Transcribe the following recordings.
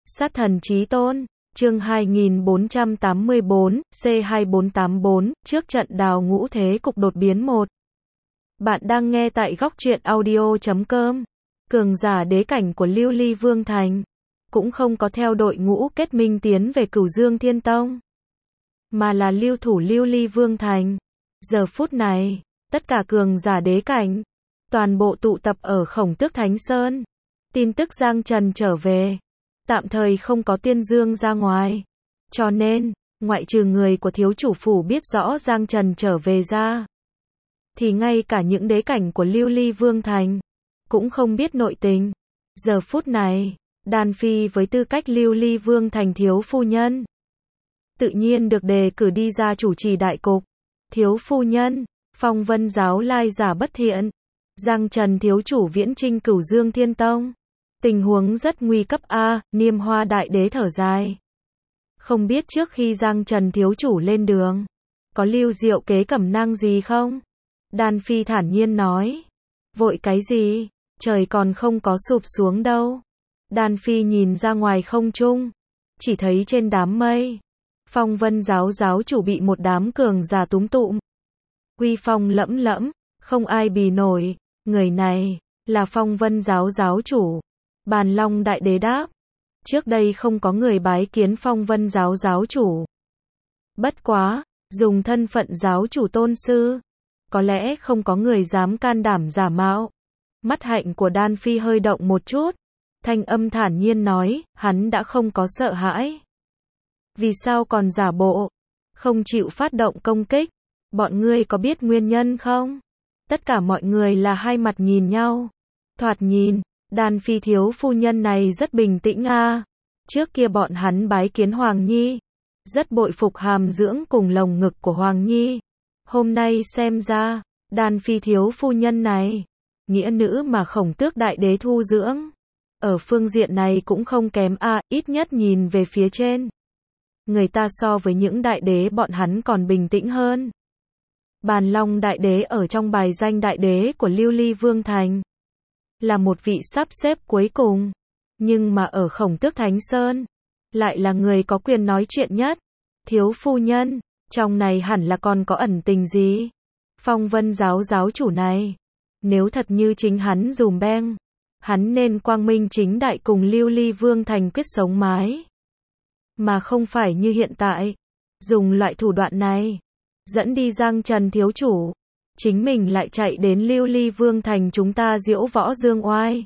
Sát thần chí tôn, chương 2484, C2484, trước trận đào ngũ thế cục đột biến 1. Bạn đang nghe tại góc truyện audio.com. Cường giả đế cảnh của Lưu Ly Vương Thành cũng không có theo đội ngũ kết minh tiến về Cửu Dương Thiên Tông, mà là lưu thủ Lưu Ly Vương Thành. Giờ phút này, tất cả cường giả đế cảnh toàn bộ tụ tập ở Khổng Tước Thánh Sơn. Tin tức Giang Trần trở về, tạm thời không có tuyên dương ra ngoài, cho nên, ngoại trừ người của thiếu chủ phủ biết rõ Giang Trần trở về ra, thì ngay cả những đế cảnh của Lưu Ly Vương Thành cũng không biết nội tình. Giờ phút này, Đan Phi với tư cách Lưu Ly Vương Thành thiếu phu nhân, tự nhiên được đề cử đi ra chủ trì đại cục. Thiếu phu nhân, Phong Vân giáo lai giả bất thiện, Giang Trần thiếu chủ viễn chinh Cửu Dương Thiên Tông. Tình huống rất nguy cấp a. Niêm Hoa đại đế thở dài. Không biết trước khi Giang Trần thiếu chủ lên đường, có lưu diệu kế cẩm nang gì không? Đan Phi thản nhiên nói. Vội cái gì? Trời còn không có sụp xuống đâu. Đan Phi nhìn ra ngoài không trung, chỉ thấy trên đám mây, Phong Vân giáo giáo chủ bị một đám cường giả túm tụm. Uy phong lẫm lẫm, không ai bì nổi. Người này là Phong Vân giáo giáo chủ. Bàn Long đại đế đáp. Trước đây không có người bái kiến Phong Vân giáo giáo chủ. Bất quá, dùng thân phận giáo chủ tôn sư, có lẽ không có người dám can đảm giả mạo. Mắt hạnh của Đan Phi hơi động một chút, thanh âm thản nhiên nói, hắn đã không có sợ hãi. Vì sao còn giả bộ, không chịu phát động công kích? Bọn ngươi có biết nguyên nhân không? Tất cả mọi người là hai mặt nhìn nhau. Thoạt nhìn, Đan Phi thiếu phu nhân này rất bình tĩnh a. Trước kia bọn hắn bái kiến Hoàng Nhi, rất bội phục hàm dưỡng cùng lồng ngực của Hoàng Nhi. Hôm nay xem ra, Đan Phi thiếu phu nhân này, nghĩa nữ mà Khổng Tước đại đế thu dưỡng, ở phương diện này cũng không kém a, ít nhất nhìn về phía trên, người ta so với những đại đế bọn hắn còn bình tĩnh hơn. Bàn Long đại đế ở trong bài danh đại đế của Lưu Ly Vương Thành, là một vị sắp xếp cuối cùng, nhưng mà ở Khổng Tước Thánh Sơn, lại là người có quyền nói chuyện nhất. Thiếu phu nhân, trong này hẳn là còn có ẩn tình gì? Phong Vân giáo giáo chủ này, nếu thật như chính hắn dùm beng, hắn nên quang minh chính đại cùng Lưu Ly Vương Thành quyết sống mái, mà không phải như hiện tại, dùng loại thủ đoạn này, dẫn đi Giang Trần thiếu chủ, chính mình lại chạy đến Lưu Ly Vương Thành chúng ta diễu võ dương oai.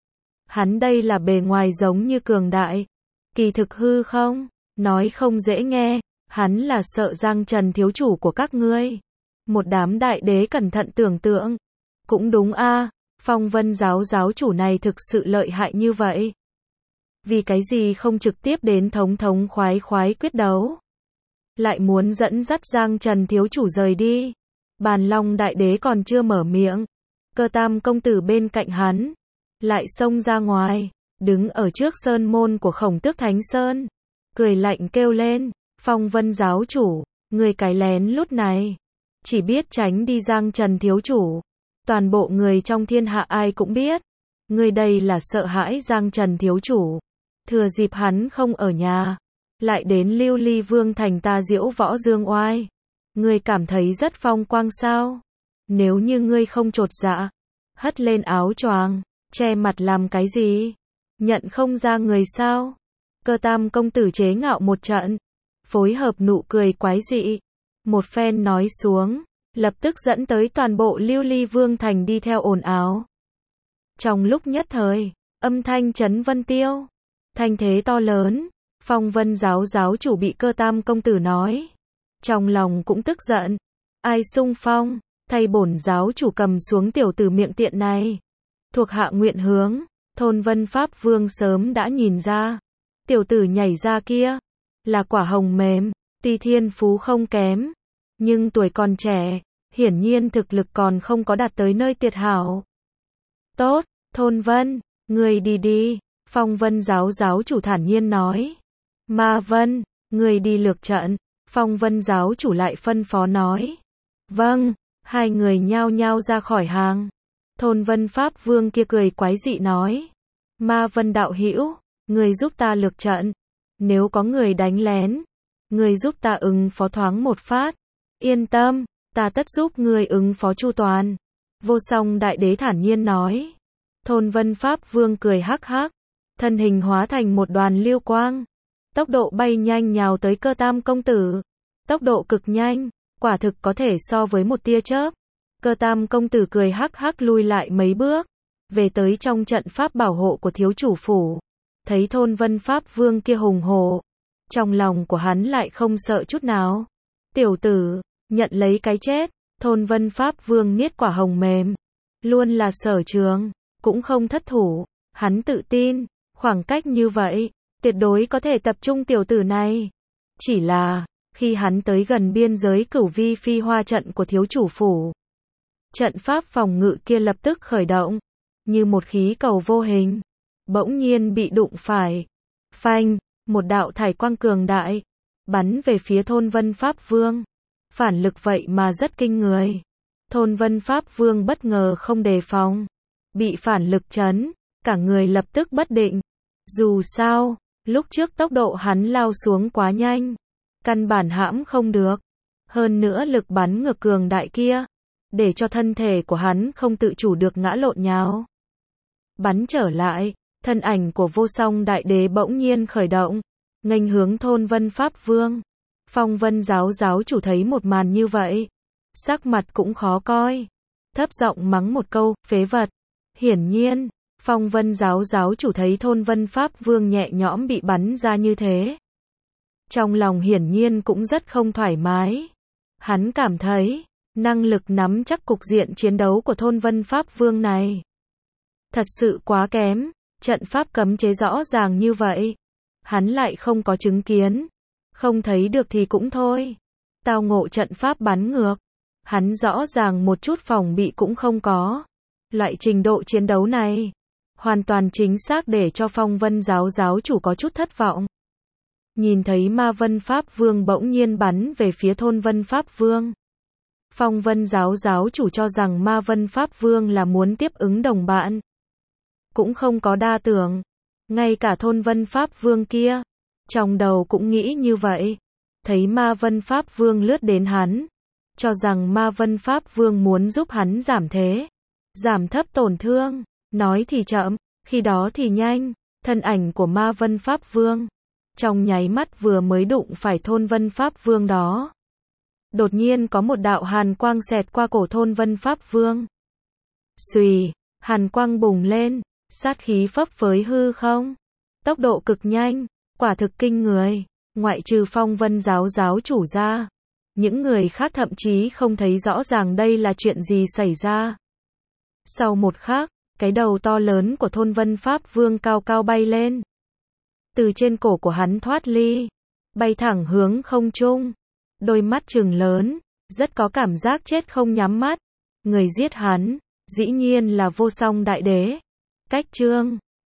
Hắn đây là bề ngoài giống như cường đại, kỳ thực hư không? Nói không dễ nghe, hắn là sợ Giang Trần thiếu chủ của các ngươi. Một đám đại đế cẩn thận tưởng tượng. Cũng đúng a, Phong Vân giáo giáo chủ này thực sự lợi hại như vậy. Vì cái gì không trực tiếp đến thống thống khoái khoái quyết đấu, lại muốn dẫn dắt Giang Trần thiếu chủ rời đi? Bàn Long đại đế còn chưa mở miệng, Cơ Tam công tử bên cạnh hắn lại xông ra ngoài, đứng ở trước sơn môn của Khổng Tước Thánh Sơn, cười lạnh kêu lên, Phong Vân giáo chủ, người cái lén lút này, chỉ biết tránh đi Giang Trần thiếu chủ, toàn bộ người trong thiên hạ ai cũng biết, người đây là sợ hãi Giang Trần thiếu chủ, thừa dịp hắn không ở nhà, lại đến Lưu Ly Vương Thành ta diễu võ dương oai. Ngươi cảm thấy rất phong quang sao? Nếu như ngươi không chột dạ, hất lên áo choàng, che mặt làm cái gì? Nhận không ra người sao? Cơ Tam công tử chế ngạo một trận, phối hợp nụ cười quái dị, một phen nói xuống, lập tức dẫn tới toàn bộ Lưu Ly Vương Thành đi theo ồn ào. Trong lúc nhất thời, âm thanh chấn vân tiêu, thanh thế to lớn. Phong Vân giáo giáo chủ bị Cơ Tam công tử nói, trong lòng cũng tức giận. Ai xung phong, thay bổn giáo chủ cầm xuống tiểu tử miệng tiện này. Thuộc hạ nguyện hướng, thôn Vân Pháp Vương sớm đã nhìn ra. Tiểu tử nhảy ra kia, là quả hồng mềm, tuy thiên phú không kém, nhưng tuổi còn trẻ, hiển nhiên thực lực còn không có đạt tới nơi tuyệt hảo. Tốt, thôn Vân, người đi đi, Phong Vân giáo giáo chủ thản nhiên nói. Ma Vân, người đi lược trận. Phong Vân giáo chủ lại phân phó nói. Vâng, hai người nhao nhao ra khỏi hàng. Thôn Vân Pháp Vương kia cười quái dị nói. Ma Vân đạo hữu, Ngươi giúp ta lược trận. Nếu có người đánh lén, ngươi giúp ta ứng phó thoáng một phát. Yên tâm, ta tất giúp ngươi ứng phó chu toàn. Vô Song Đại Đế thản nhiên nói. Thôn Vân Pháp Vương cười hắc hắc, thân hình hóa thành một đoàn lưu quang, tốc độ bay nhanh nhào tới Cơ Tam công tử. Tốc độ cực nhanh, quả thực có thể so với một tia chớp. Cơ Tam công tử cười hắc hắc lui lại mấy bước, về tới trong trận pháp bảo hộ của thiếu chủ phủ. Thấy Thôn Vân Pháp Vương kia hùng hổ, trong lòng của hắn lại không sợ chút nào. Tiểu tử, nhận lấy cái chết. Thôn Vân Pháp Vương niết quả hồng mềm, luôn là sở trường, cũng không thất thủ. Hắn tự tin, khoảng cách như vậy, tuyệt đối có thể tập trung tiểu tử này. Chỉ là, khi hắn tới gần biên giới Cửu Vi Phi Hoa trận của thiếu chủ phủ, trận pháp phòng ngự kia lập tức khởi động, như một khí cầu vô hình, bỗng nhiên bị đụng phải. Phanh, một đạo thải quang cường đại, bắn về phía Thôn Vân Pháp Vương. Phản lực vậy mà rất kinh người. Thôn Vân Pháp Vương bất ngờ không đề phòng, bị phản lực chấn, cả người lập tức bất định. Dù sao, lúc trước tốc độ hắn lao xuống quá nhanh, căn bản hãm không được. Hơn nữa lực bắn ngược cường đại kia, để cho thân thể của hắn không tự chủ được ngã lộn nhào. Bắn trở lại, thân ảnh của Vô Song Đại Đế bỗng nhiên khởi động, nghênh hướng Thôn Vân Pháp Vương. Phong Vân giáo giáo chủ thấy một màn như vậy, sắc mặt cũng khó coi, thấp giọng mắng một câu, phế vật. Hiển nhiên, Phong Vân giáo giáo chủ thấy Thôn Vân Pháp Vương nhẹ nhõm bị bắn ra như thế, trong lòng hiển nhiên cũng rất không thoải mái. Hắn cảm thấy, năng lực nắm chắc cục diện chiến đấu của Thôn Vân Pháp Vương này thật sự quá kém. Trận pháp cấm chế rõ ràng như vậy, hắn lại không có chứng kiến, không thấy được thì cũng thôi. Tao ngộ trận pháp bắn ngược, hắn rõ ràng một chút phòng bị cũng không có. Loại trình độ chiến đấu này, hoàn toàn chính xác để cho Phong Vân giáo giáo chủ có chút thất vọng. Nhìn thấy Ma Vân Pháp Vương bỗng nhiên bắn về phía Thôn Vân Pháp Vương, Phong Vân giáo giáo chủ cho rằng Ma Vân Pháp Vương là muốn tiếp ứng đồng bạn, cũng không có đa tưởng. Ngay cả Thôn Vân Pháp Vương kia, trong đầu cũng nghĩ như vậy. Thấy Ma Vân Pháp Vương lướt đến hắn, cho rằng Ma Vân Pháp Vương muốn giúp hắn giảm thế, giảm thấp tổn thương. Nói thì chậm, khi đó thì nhanh. Thân ảnh của Ma Vân Pháp Vương, trong nháy mắt vừa mới đụng phải Thôn Vân Pháp Vương đó, đột nhiên có một đạo hàn quang xẹt qua cổ Thôn Vân Pháp Vương. Xùy, hàn quang bùng lên, sát khí phấp phới hư không, tốc độ cực nhanh, quả thực kinh người. Ngoại trừ Phong Vân giáo giáo chủ ra, những người khác thậm chí không thấy rõ ràng đây là chuyện gì xảy ra. Sau một khắc, cái đầu to lớn của Thôn Vân Pháp Vương cao cao bay lên, từ trên cổ của hắn thoát ly, bay thẳng hướng không trung. Đôi mắt trừng lớn, rất có cảm giác chết không nhắm mắt. Người giết hắn, dĩ nhiên là Vô Song Đại Đế. Cách chương